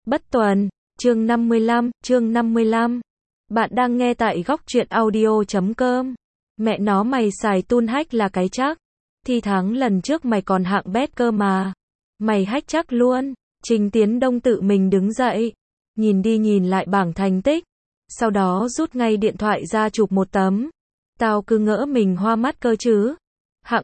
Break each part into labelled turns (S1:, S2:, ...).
S1: Bất Tuần, chương 55. Bạn đang nghe tại góc truyện audio.com. Mẹ nó mày xài tool hack là cái chắc. Thi tháng lần trước mày còn hạng bét cơ mà. Mày hack chắc luôn. Trình Tiến Đông tự mình đứng dậy. Nhìn đi nhìn lại bảng thành tích. Sau đó rút ngay điện thoại ra chụp một tấm. Tao cứ ngỡ mình hoa mắt cơ chứ. Hạng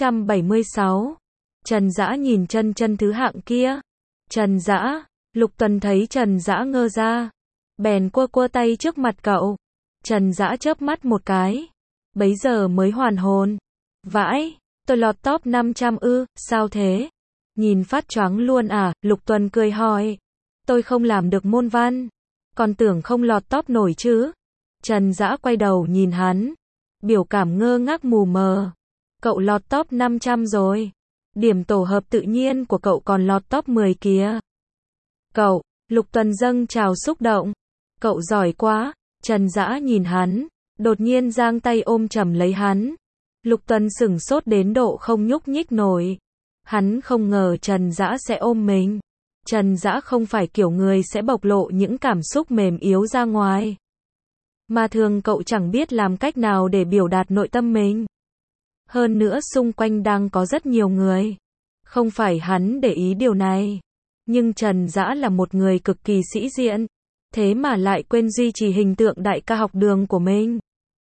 S1: 476. Trần Dã nhìn chân thứ hạng kia. Trần Dã. Lục Tuần thấy Trần Dã ngơ ra. Bèn quơ tay trước mặt cậu. Trần Dã chớp mắt một cái. Bấy giờ mới hoàn hồn. Vãi, tôi lọt top 500 ư, sao thế? Nhìn phát choáng luôn à, Lục Tuần cười hỏi. Tôi không làm được môn văn. Còn tưởng không lọt top nổi chứ. Trần Dã quay đầu nhìn hắn. Biểu cảm ngơ ngác mù mờ. Cậu lọt top 500 rồi. Điểm tổ hợp tự nhiên của cậu còn lọt top 10 kìa. Cậu, Lục Tuần dâng trào xúc động. Cậu giỏi quá. Trần Dã nhìn hắn, đột nhiên giang tay ôm chầm lấy hắn. Lục Tuần sửng sốt đến độ không nhúc nhích nổi. Hắn không ngờ Trần Dã sẽ ôm mình. Trần Dã không phải kiểu người sẽ bộc lộ những cảm xúc mềm yếu ra ngoài. Mà thường cậu chẳng biết làm cách nào để biểu đạt nội tâm mình. Hơn nữa xung quanh đang có rất nhiều người. Không phải hắn để ý điều này. Nhưng Trần Dã là một người cực kỳ sĩ diện. Thế mà lại quên duy trì hình tượng đại ca học đường của mình.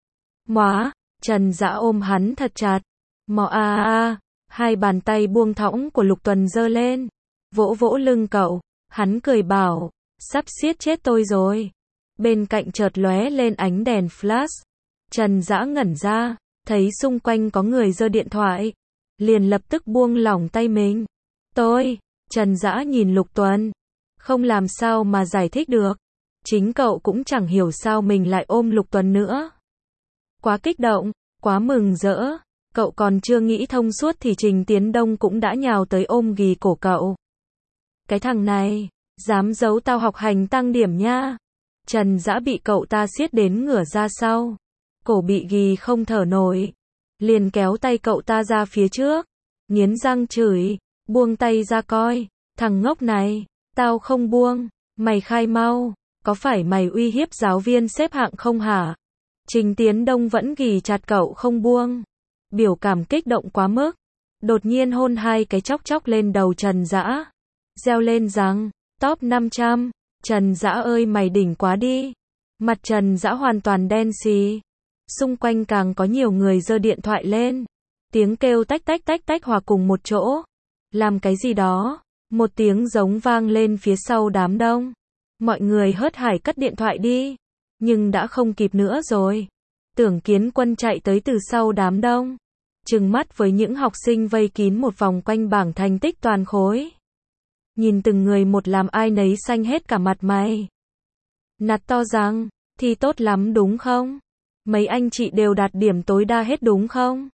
S1: Móa, Trần Dã ôm hắn thật chặt. Mò hai bàn tay buông thõng của Lục Tuần giơ lên. Vỗ vỗ lưng cậu. Hắn cười bảo, sắp xiết chết tôi rồi. Bên cạnh chợt lóe lên ánh đèn flash. Trần Dã ngẩn ra, thấy xung quanh có người giơ điện thoại. Liền lập tức buông lỏng tay mình. Trần Dã nhìn Lục Tuần. Không làm sao mà giải thích được. Chính cậu cũng chẳng hiểu sao mình lại ôm Lục Tuần nữa. Quá kích động, quá mừng rỡ. Cậu còn chưa nghĩ thông suốt thì Trình Tiến Đông cũng đã nhào tới ôm ghì cổ cậu. Cái thằng này, dám giấu tao học hành tăng điểm nha. Trần Dã bị cậu ta siết đến ngửa ra sau. Cổ bị ghì không thở nổi. Liền kéo tay cậu ta ra phía trước. Nghiến răng chửi, buông tay ra coi. Thằng ngốc này, tao không buông. Mày khai mau. Có phải mày uy hiếp giáo viên xếp hạng không hả? Trình Tiến Đông vẫn ghì chặt cậu không buông. Biểu cảm kích động quá mức. Đột nhiên hôn hai cái chóc lên đầu Trần Dã. Reo lên rằng, top 500. Trần Dã ơi mày đỉnh quá đi. Mặt Trần Dã hoàn toàn đen xì. Xung quanh càng có nhiều người giơ điện thoại lên. Tiếng kêu tách hòa cùng một chỗ. Làm cái gì đó. Một tiếng giống vang lên phía sau đám đông. Mọi người hớt hải cất điện thoại đi. Nhưng đã không kịp nữa rồi. Tưởng Kiến Quân chạy tới từ sau đám đông. Trừng mắt với những học sinh vây kín một vòng quanh bảng thành tích toàn khối. Nhìn từng người một làm ai nấy xanh hết cả mặt mày. Nạt to rằng, thi tốt lắm đúng không? Mấy anh chị đều đạt điểm tối đa hết đúng không?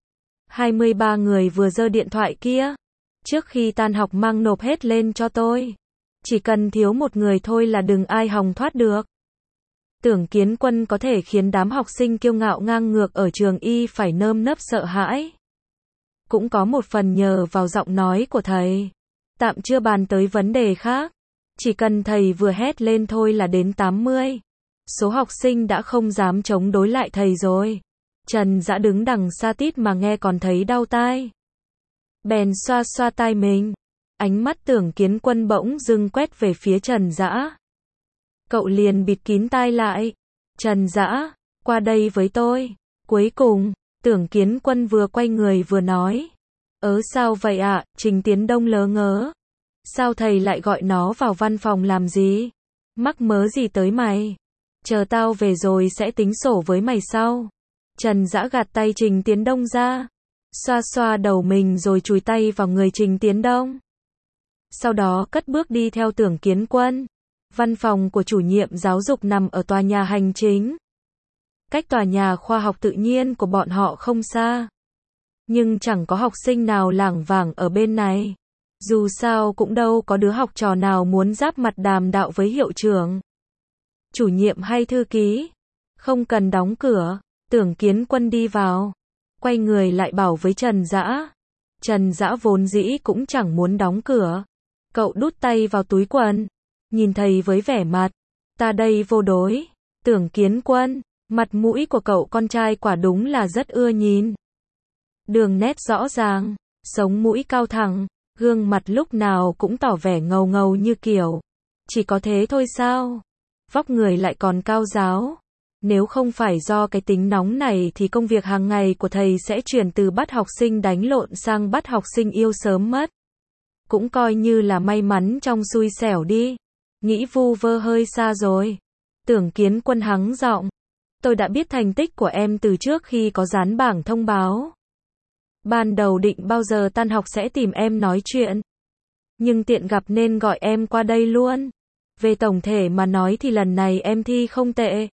S1: 23 người vừa giơ điện thoại kia. Trước khi tan học mang nộp hết lên cho tôi. Chỉ cần thiếu một người thôi là đừng ai hòng thoát được. Tưởng Kiến Quân có thể khiến đám học sinh kiêu ngạo ngang ngược ở trường Y phải nơm nớp sợ hãi. Cũng có một phần nhờ vào giọng nói của thầy. Tạm chưa bàn tới vấn đề khác. Chỉ cần thầy vừa hét lên thôi là đến 80. Số học sinh đã không dám chống đối lại thầy rồi. Trần Dã đứng đằng xa tít mà nghe còn thấy đau tai. Bèn xoa tai mình. Ánh mắt Tưởng Kiến Quân bỗng dưng quét về phía Trần Dã. Cậu liền bịt kín tai lại. Trần Dã, qua đây với tôi. Cuối cùng, Tưởng Kiến Quân vừa quay người vừa nói. Sao vậy ạ? Trình Tiến Đông lớ ngớ. Sao thầy lại gọi nó vào văn phòng làm gì? Mắc mớ gì tới mày? Chờ tao về rồi sẽ tính sổ với mày sau. Trần Dã gạt tay Trình Tiến Đông ra. Xoa đầu mình rồi chùi tay vào người Trình Tiến Đông. Sau đó cất bước đi theo Tưởng Kiến Quân. Văn phòng của chủ nhiệm giáo dục nằm ở tòa nhà hành chính. Cách tòa nhà khoa học tự nhiên của bọn họ không xa. Nhưng chẳng có học sinh nào lảng vảng ở bên này. Dù sao cũng đâu có đứa học trò nào muốn giáp mặt đàm đạo với hiệu trưởng. Chủ nhiệm hay thư ký. Không cần đóng cửa. Tưởng Kiến Quân đi vào. Quay người lại bảo với Trần Dã. Trần Dã vốn dĩ cũng chẳng muốn đóng cửa. Cậu đút tay vào túi quần. nhìn thầy với vẻ mặt, ta đây vô đối. Tưởng Kiến Quân, mặt mũi của cậu con trai quả đúng là rất ưa nhìn. Đường nét rõ ràng, sống mũi cao thẳng, gương mặt lúc nào cũng tỏ vẻ ngầu ngầu như kiểu. Chỉ có thế thôi sao? Vóc người lại còn cao ráo. Nếu không phải do cái tính nóng này thì công việc hàng ngày của thầy sẽ chuyển từ bắt học sinh đánh lộn sang bắt học sinh yêu sớm mất. Cũng coi như là may mắn trong xui xẻo đi. Nghĩ vu vơ hơi xa rồi. Tưởng Kiến Quân hắng giọng. Tôi đã biết thành tích của em từ trước khi có dán bảng thông báo. Ban đầu định bao giờ tan học sẽ tìm em nói chuyện. Nhưng tiện gặp nên gọi em qua đây luôn. Về tổng thể mà nói thì lần này em thi không tệ.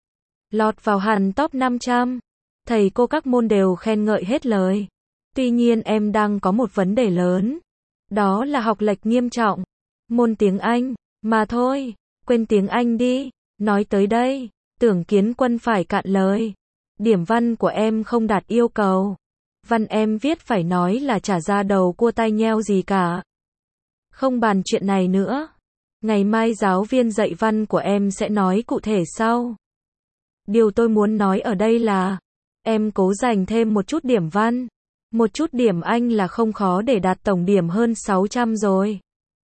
S1: Lọt vào hẳn top 500. Thầy cô các môn đều khen ngợi hết lời. Tuy nhiên em đang có một vấn đề lớn. Đó là học lệch nghiêm trọng. Môn tiếng Anh. Mà thôi, quên tiếng Anh đi. Nói tới đây, Tưởng Kiến Quân phải cạn lời. Điểm văn của em không đạt yêu cầu. Văn em viết phải nói là chả ra đầu cua tai nheo gì cả. Không bàn chuyện này nữa. Ngày mai giáo viên dạy văn của em sẽ nói cụ thể sau. Điều tôi muốn nói ở đây là, em cố dành thêm một chút điểm văn. Một chút điểm Anh là không khó để đạt tổng điểm hơn 600 rồi.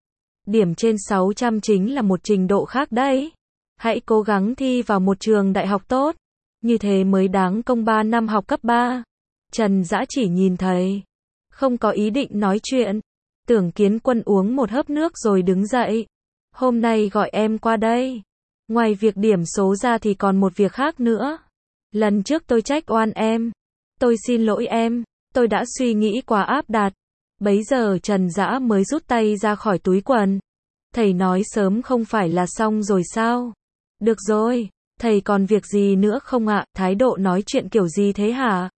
S1: Điểm trên 600 chính là một trình độ khác đấy. Hãy cố gắng thi vào một trường đại học tốt. Như thế mới đáng công 3 năm học cấp 3. Trần Dã chỉ nhìn thầy. Không có ý định nói chuyện. Tưởng Kiến Quân uống một hớp nước rồi đứng dậy. Hôm nay gọi em qua đây. Ngoài việc điểm số ra thì còn một việc khác nữa. Lần trước tôi trách oan em. Tôi xin lỗi em. Tôi đã suy nghĩ quá áp đặt. Bấy giờ Trần Dã mới rút tay ra khỏi túi quần. Thầy nói sớm không phải là xong rồi sao? Được rồi, thầy còn việc gì nữa không ạ? Thái độ nói chuyện kiểu gì thế hả?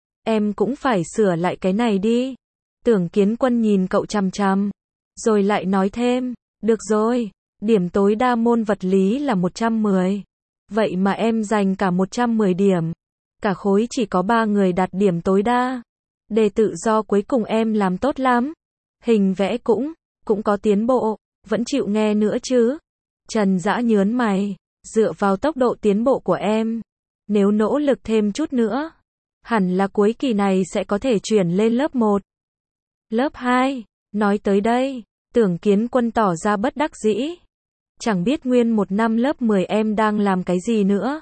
S1: Em cũng phải sửa lại cái này đi. Tưởng Kiến Quân nhìn cậu chằm chằm. Rồi lại nói thêm. Được rồi, điểm tối đa môn vật lý là 110. Vậy mà em dành cả 110 điểm. Cả khối chỉ có 3 người đạt điểm tối đa. Đề tự do cuối cùng em làm tốt lắm. Hình vẽ cũng có tiến bộ. Vẫn chịu nghe nữa chứ? Trần Dã nhớn mày. Dựa vào tốc độ tiến bộ của em, nếu nỗ lực thêm chút nữa, hẳn là cuối kỳ này sẽ có thể chuyển lên lớp 1. Lớp 2. Nói tới đây, Tưởng Kiến Quân tỏ ra bất đắc dĩ. Chẳng biết nguyên một năm lớp 10 em đang làm cái gì nữa.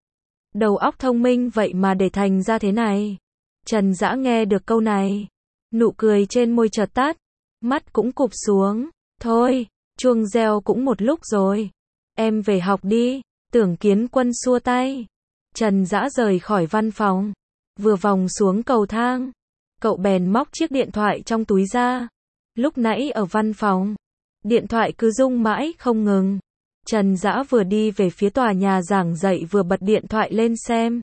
S1: Đầu óc thông minh vậy mà để thành ra thế này. Trần Dã nghe được câu này. Nụ cười trên môi chợt tắt. Mắt cũng cụp xuống. Thôi, chuông reo cũng một lúc rồi. Em về học đi. Tưởng Kiến Quân xua tay. Trần Dã rời khỏi văn phòng. Vừa vòng xuống cầu thang, cậu bèn móc chiếc điện thoại trong túi ra. Lúc nãy ở văn phòng, điện thoại cứ rung mãi không ngừng. Trần Dã vừa đi về phía tòa nhà giảng dạy vừa bật điện thoại lên xem.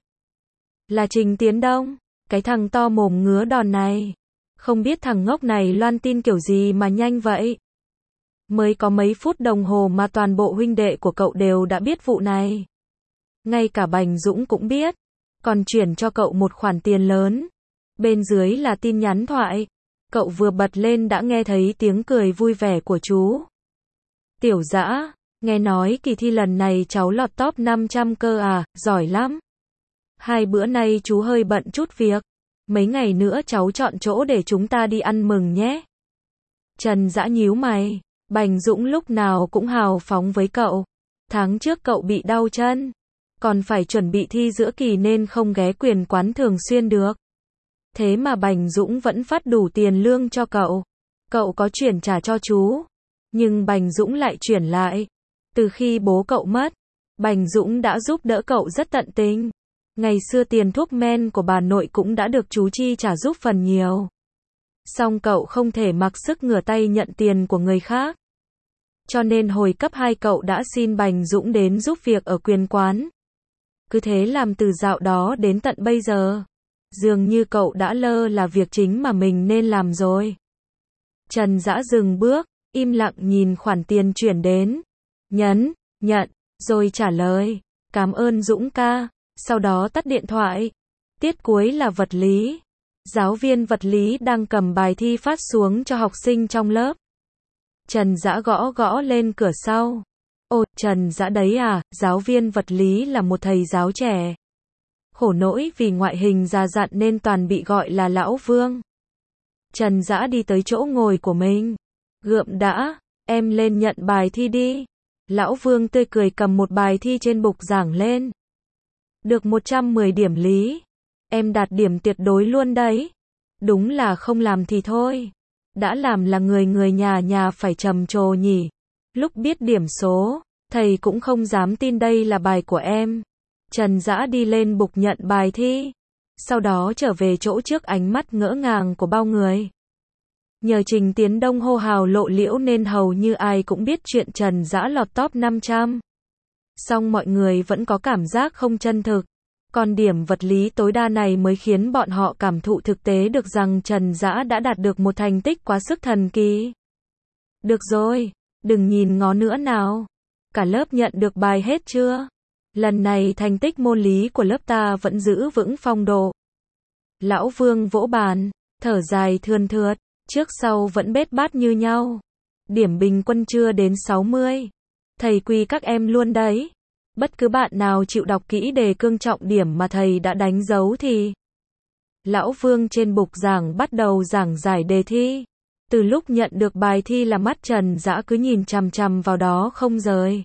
S1: Là Trình Tiến Đông, cái thằng to mồm ngứa đòn này. Không biết thằng ngốc này loan tin kiểu gì mà nhanh vậy. Mới có mấy phút đồng hồ mà toàn bộ huynh đệ của cậu đều đã biết vụ này. Ngay cả Bành Dũng cũng biết, còn chuyển cho cậu một khoản tiền lớn. Bên dưới là tin nhắn thoại. Cậu vừa bật lên đã nghe thấy tiếng cười vui vẻ của chú. Tiểu Dã, nghe nói kỳ thi lần này cháu lọt top 500 cơ à, giỏi lắm. 2 bữa nay chú hơi bận chút việc. Mấy ngày nữa cháu chọn chỗ để chúng ta đi ăn mừng nhé. Trần Dã nhíu mày. Bành Dũng lúc nào cũng hào phóng với cậu. Tháng trước cậu bị đau chân, còn phải chuẩn bị thi giữa kỳ nên không ghé quyền quán thường xuyên được. Thế mà Bành Dũng vẫn phát đủ tiền lương cho cậu. Cậu có chuyển trả cho chú, nhưng Bành Dũng lại chuyển lại. Từ khi bố cậu mất, Bành Dũng đã giúp đỡ cậu rất tận tình. Ngày xưa tiền thuốc men của bà nội cũng đã được chú chi trả giúp phần nhiều. Song cậu không thể mặc sức ngửa tay nhận tiền của người khác. Cho nên hồi cấp 2 cậu đã xin Bành Dũng đến giúp việc ở quyền quán. Cứ thế làm từ dạo đó đến tận bây giờ. Dường như cậu đã lơ là việc chính mà mình nên làm rồi. Trần Dã dừng bước, im lặng nhìn khoản tiền chuyển đến. Nhấn, nhận, rồi trả lời. Cảm ơn Dũng ca. Sau đó tắt điện thoại. Tiết cuối là vật lý. Giáo viên vật lý đang cầm bài thi phát xuống cho học sinh trong lớp. Trần Dã gõ gõ lên cửa sau. Ồ, Trần Dã đấy à, giáo viên vật lý là một thầy giáo trẻ. Khổ nỗi vì ngoại hình già dặn nên toàn bị gọi là Lão Vương. Trần Dã đi tới chỗ ngồi của mình. Gượm đã, em lên nhận bài thi đi. Lão Vương tươi cười cầm một bài thi trên bục giảng lên. Được 110 điểm lý. Em đạt điểm tuyệt đối luôn đấy. Đúng là không làm thì thôi. Đã làm là người nhà phải trầm trồ nhỉ. Lúc biết điểm số, thầy cũng không dám tin đây là bài của em. Trần Dã đi lên bục nhận bài thi. Sau đó trở về chỗ trước ánh mắt ngỡ ngàng của bao người. Nhờ Trình Tiến Đông hô hào lộ liễu nên hầu như ai cũng biết chuyện Trần Dã lọt top 500. Song mọi người vẫn có cảm giác không chân thực. Còn điểm vật lý tối đa này mới khiến bọn họ cảm thụ thực tế được rằng Trần Dã đã đạt được một thành tích quá sức thần kỳ. Được rồi, đừng nhìn ngó nữa nào. Cả lớp nhận được bài hết chưa? Lần này thành tích môn lý của lớp ta vẫn giữ vững phong độ. Lão Vương vỗ bàn, thở dài thườn thượt, trước sau vẫn bết bát như nhau. Điểm bình quân chưa đến 60. Thầy quy các em luôn đấy. Bất cứ bạn nào chịu đọc kỹ đề cương trọng điểm mà thầy đã đánh dấu thì. Lão Vương trên bục giảng bắt đầu giảng giải đề thi. Từ lúc nhận được bài thi là mắt Trần Dã cứ nhìn chằm chằm vào đó không rời.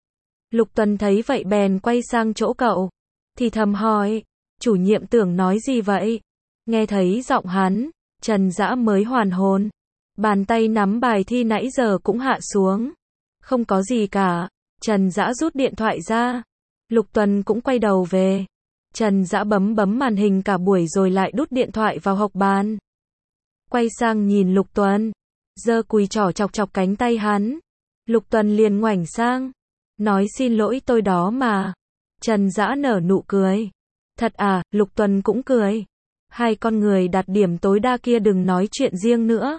S1: Lục Tuần thấy vậy bèn quay sang chỗ cậu. Thì thầm hỏi, chủ nhiệm tưởng nói gì vậy? Nghe thấy giọng hắn, Trần Dã mới hoàn hồn. Bàn tay nắm bài thi nãy giờ cũng hạ xuống. Không có gì cả. Trần Dã rút điện thoại ra. Lục Tuần cũng quay đầu về. Trần Dã bấm màn hình cả buổi rồi lại đút điện thoại vào hộc bàn. Quay sang nhìn Lục Tuần. Giơ cùi trỏ chọc chọc cánh tay hắn. Lục Tuần liền ngoảnh sang. Nói xin lỗi tôi đó mà. Trần Dã nở nụ cười. Thật à, Lục Tuần cũng cười. Hai con người đạt điểm tối đa kia đừng nói chuyện riêng nữa.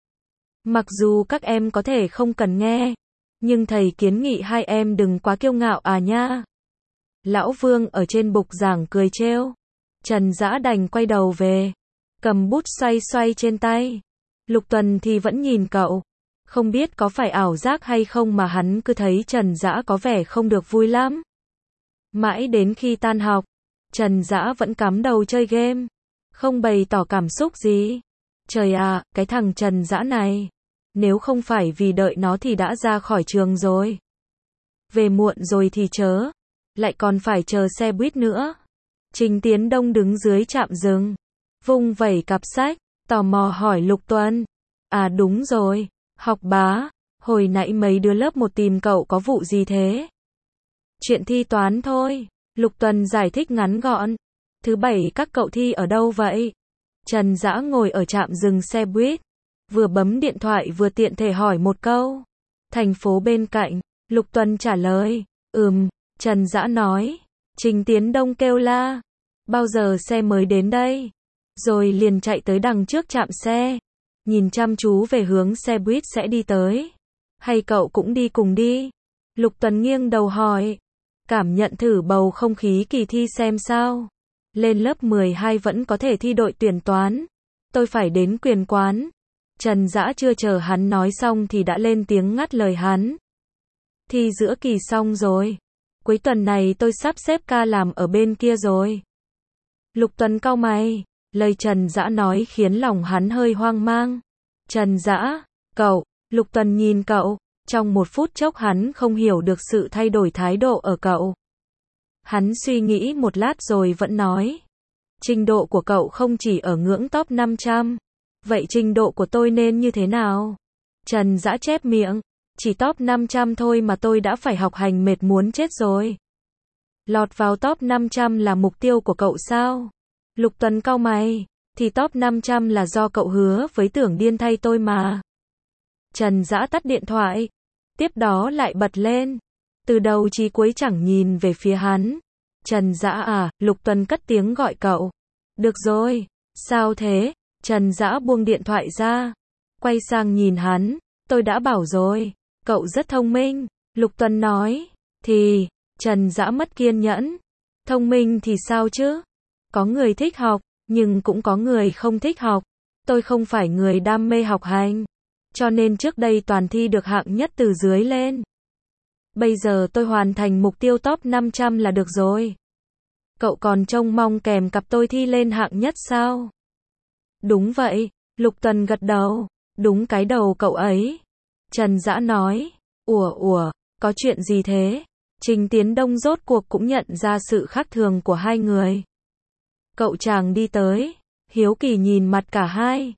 S1: Mặc dù các em có thể không cần nghe. Nhưng thầy kiến nghị hai em đừng quá kiêu ngạo à nha. Lão Vương ở trên bục giảng cười trêu. Trần Dã đành quay đầu về. Cầm bút xoay xoay trên tay. Lục Tuần thì vẫn nhìn cậu. Không biết có phải ảo giác hay không mà hắn cứ thấy Trần Dã có vẻ không được vui lắm. Mãi đến khi tan học, Trần Dã vẫn cắm đầu chơi game. Không bày tỏ cảm xúc gì. Trời à, cái thằng Trần Dã này. Nếu không phải vì đợi nó thì đã ra khỏi trường rồi. Về muộn rồi thì chớ. Lại còn phải chờ xe buýt nữa. Trình Tiến Đông đứng dưới trạm dừng. Vung vẩy cặp sách. Tò mò hỏi Lục Tuần. À đúng rồi. Học bá. Hồi nãy mấy đứa lớp 1 tìm cậu có vụ gì thế? Chuyện thi toán thôi. Lục Tuần giải thích ngắn gọn. Thứ bảy các cậu thi ở đâu vậy? Trần Dã ngồi ở trạm dừng xe buýt. Vừa bấm điện thoại vừa tiện thể hỏi một câu. Thành phố bên cạnh. Lục Tuần trả lời. Trần Dã nói. Trình Tiến Đông kêu la. Bao giờ xe mới đến đây? Rồi liền chạy tới đằng trước trạm xe. Nhìn chăm chú về hướng xe buýt sẽ đi tới. Hay cậu cũng đi cùng đi? Lục Tuần nghiêng đầu hỏi. Cảm nhận thử bầu không khí kỳ thi xem sao. Lên lớp 12 vẫn có thể thi đội tuyển toán. Tôi phải đến quyền quán. Trần Dã chưa chờ hắn nói xong thì đã lên tiếng ngắt lời hắn. Thi giữa kỳ xong rồi. Cuối tuần này tôi sắp xếp ca làm ở bên kia rồi. Lục Tuần cau mày. Lời Trần Dã nói khiến lòng hắn hơi hoang mang. Trần Dã, cậu. Lục Tuần nhìn cậu. Trong một phút chốc hắn không hiểu được sự thay đổi thái độ ở cậu. Hắn suy nghĩ một lát rồi vẫn nói. Trình độ của cậu không chỉ ở ngưỡng top 500. Vậy trình độ của tôi nên như thế nào? Trần Dã chép miệng. Chỉ top 500 thôi mà tôi đã phải học hành mệt muốn chết rồi. Lọt vào top 500 là mục tiêu của cậu sao? Lục Tuần cau mày. Thì top 500 là do cậu hứa với Tưởng Điên thay tôi mà. Trần Dã tắt điện thoại. Tiếp đó lại bật lên. Từ đầu chí cuối chẳng nhìn về phía hắn. Trần Dã à, Lục Tuần cất tiếng gọi cậu. Được rồi. Sao thế? Trần Dã buông điện thoại ra. Quay sang nhìn hắn. Tôi đã bảo rồi. Cậu rất thông minh. Lục Tuần nói. Thì, Trần Dã mất kiên nhẫn. Thông minh thì sao chứ? Có người thích học, nhưng cũng có người không thích học. Tôi không phải người đam mê học hành. cho nên trước đây toàn thi được hạng nhất từ dưới lên. Bây giờ tôi hoàn thành mục tiêu top 500 là được rồi. Cậu còn trông mong kèm cặp tôi thi lên hạng nhất sao? Đúng vậy, Lục Tuần gật đầu. Đúng cái đầu cậu ấy. Trần Dã nói. Ủa, có chuyện gì thế? Trình Tiến Đông rốt cuộc cũng nhận ra sự khác thường của hai người. Cậu chàng đi tới, hiếu kỳ nhìn mặt cả hai.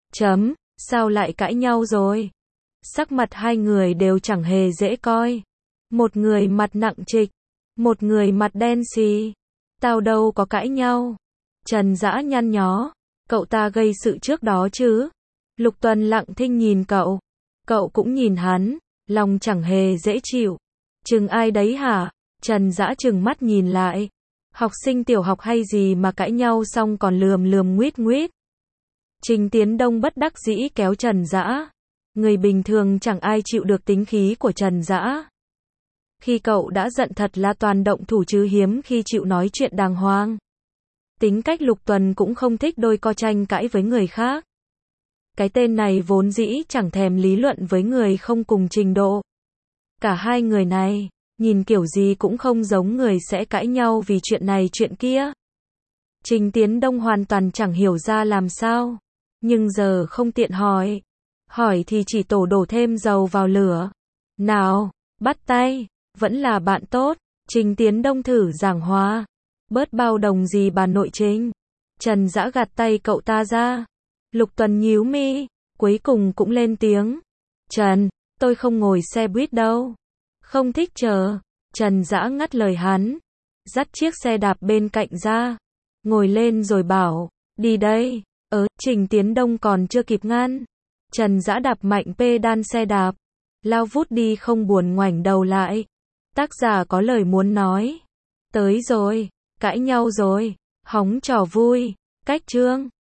S1: Sao lại cãi nhau rồi? Sắc mặt hai người đều chẳng hề dễ coi. Một người mặt nặng trịch, một người mặt đen xì. Tao đâu có cãi nhau. Trần Dã nhăn nhó. Cậu ta gây sự trước đó chứ? Lục Tuần lặng thinh nhìn cậu. Cậu cũng nhìn hắn, lòng chẳng hề dễ chịu. Chừng ai đấy hả? Trần Dã chừng mắt nhìn lại. Học sinh tiểu học hay gì mà cãi nhau xong còn lườm nguýt nguýt. Trình Tiến Đông bất đắc dĩ kéo Trần Dã. Người bình thường chẳng ai chịu được tính khí của Trần Dã. Khi cậu đã giận thật là toàn động thủ chứ hiếm khi chịu nói chuyện đàng hoàng. Tính cách Lục Tuần cũng không thích đôi co tranh cãi với người khác. Cái tên này vốn dĩ chẳng thèm lý luận với người không cùng trình độ. Cả hai người này, nhìn kiểu gì cũng không giống người sẽ cãi nhau vì chuyện này chuyện kia. Trình Tiến Đông hoàn toàn chẳng hiểu ra làm sao. Nhưng giờ không tiện hỏi. Hỏi thì chỉ đổ thêm dầu vào lửa. Nào, bắt tay, vẫn là bạn tốt. Trình Tiến Đông thử giảng hòa. Bớt bao đồng gì bà nội Trình. Trần Dã gạt tay cậu ta ra. Lục Tuần nhíu mi, cuối cùng cũng lên tiếng. Trần, tôi không ngồi xe buýt đâu. Không thích chờ. Trần Dã ngắt lời hắn. Dắt chiếc xe đạp bên cạnh ra. Ngồi lên rồi bảo, đi đây. Trình Tiến Đông còn chưa kịp ngăn. Trần Dã đạp mạnh pedal xe đạp. Lao vút đi không buồn ngoảnh đầu lại. Tác giả có lời muốn nói. Tới rồi, cãi nhau rồi, hóng trò vui. Cách chương